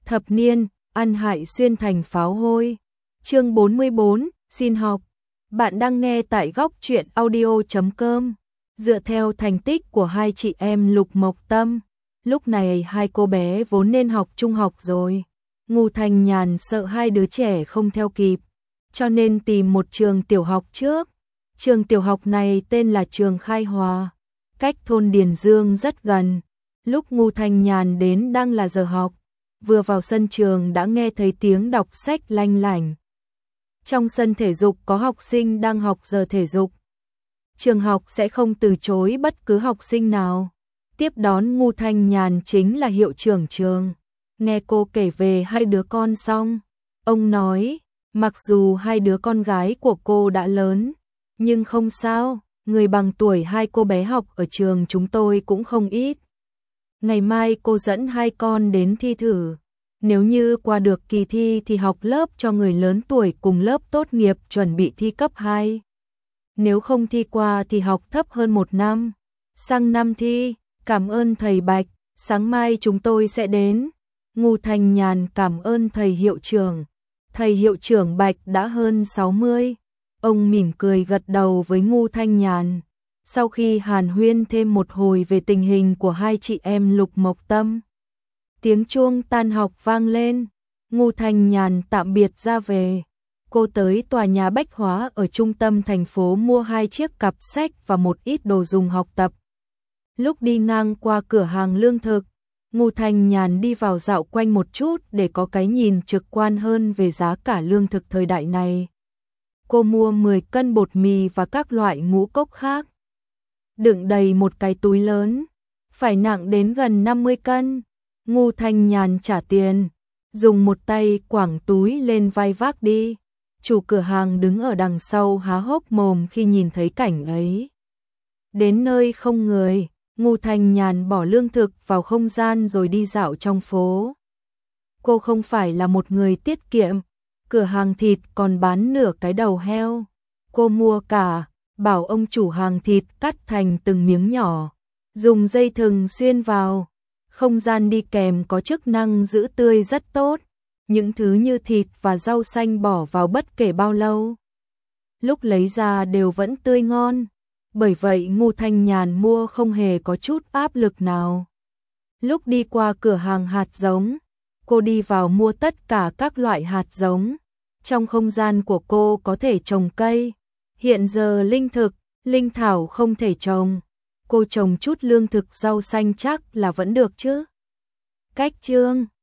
Thập niên, ăn hại xuyên thành pháo hôi. Chương 44, xin học. Bạn đang nghe tại góc truyện audio.com. Dựa theo thành tích của hai chị em Lục Mộc Tâm, lúc này hai cô bé vốn nên học trung học rồi. Ngô Thanh Nhàn sợ hai đứa trẻ không theo kịp, cho nên tìm một trường tiểu học trước. Trường tiểu học này tên là trường Khai Hòa, cách thôn Điền Dương rất gần. Lúc Ngô Thanh Nhàn đến đang là giờ học, vừa vào sân trường đã nghe thấy tiếng đọc sách lanh lảnh. Trong sân thể dục có học sinh đang học giờ thể dục. Trường học sẽ không từ chối bất cứ học sinh nào. Tiếp đón Ngô Thanh Nhàn chính là hiệu trưởng trường. Nghe cô kể về hai đứa con xong, ông nói, mặc dù hai đứa con gái của cô đã lớn, nhưng không sao, người bằng tuổi hai cô bé học ở trường chúng tôi cũng không ít. Ngày mai cô dẫn hai con đến thi thử. Nếu như qua được kỳ thi thì học lớp cho người lớn tuổi cùng lớp tốt nghiệp chuẩn bị thi cấp 2. Nếu không thi qua thì học thấp hơn 1 năm. Sang năm thi, cảm ơn thầy Bạch, sáng mai chúng tôi sẽ đến. Ngô Thanh Nhàn cảm ơn thầy hiệu trưởng. Thầy hiệu trưởng Bạch đã hơn 60. Ông mỉm cười gật đầu với Ngô Thanh Nhàn. Sau khi hàn huyên thêm một hồi về tình hình của hai chị em Lục Mộc Tâm, tiếng chuông tan học vang lên. Ngô Thanh Nhàn tạm biệt ra về. Cô tới tòa nhà bách hóa ở trung tâm thành phố mua 2 chiếc cặp sách và một ít đồ dùng học tập. Lúc đi ngang qua cửa hàng lương thực, Ngô Thanh Nhàn đi vào dạo quanh một chút để có cái nhìn trực quan hơn về giá cả lương thực thời đại này. Cô mua 10 cân bột mì và các loại ngũ cốc khác, đựng đầy một cái túi lớn, phải nặng đến gần 50 cân. Ngô Thanh Nhàn trả tiền, dùng một tay quẳng túi lên vai vác đi. Chủ cửa hàng đứng ở đằng sau há hốc mồm khi nhìn thấy cảnh ấy. Đến nơi không người, Ngô Thanh Nhàn bỏ lương thực vào không gian rồi đi dạo trong phố. Cô không phải là một người tiết kiệm, cửa hàng thịt còn bán nửa cái đầu heo. Cô mua cả, bảo ông chủ hàng thịt cắt thành từng miếng nhỏ, dùng dây thừng xuyên vào. Không gian đi kèm có chức năng giữ tươi rất tốt. Những thứ như thịt và rau xanh bỏ vào bất kể bao lâu, lúc lấy ra đều vẫn tươi ngon. Bởi vậy Ngô Thanh Nhàn mua không hề có chút áp lực nào. Lúc đi qua cửa hàng hạt giống, cô đi vào mua tất cả các loại hạt giống. Trong không gian của cô có thể trồng cây. Hiện giờ linh thực, linh thảo không thể trồng. Cô trồng chút lương thực rau xanh chắc là vẫn được chứ. Cách chương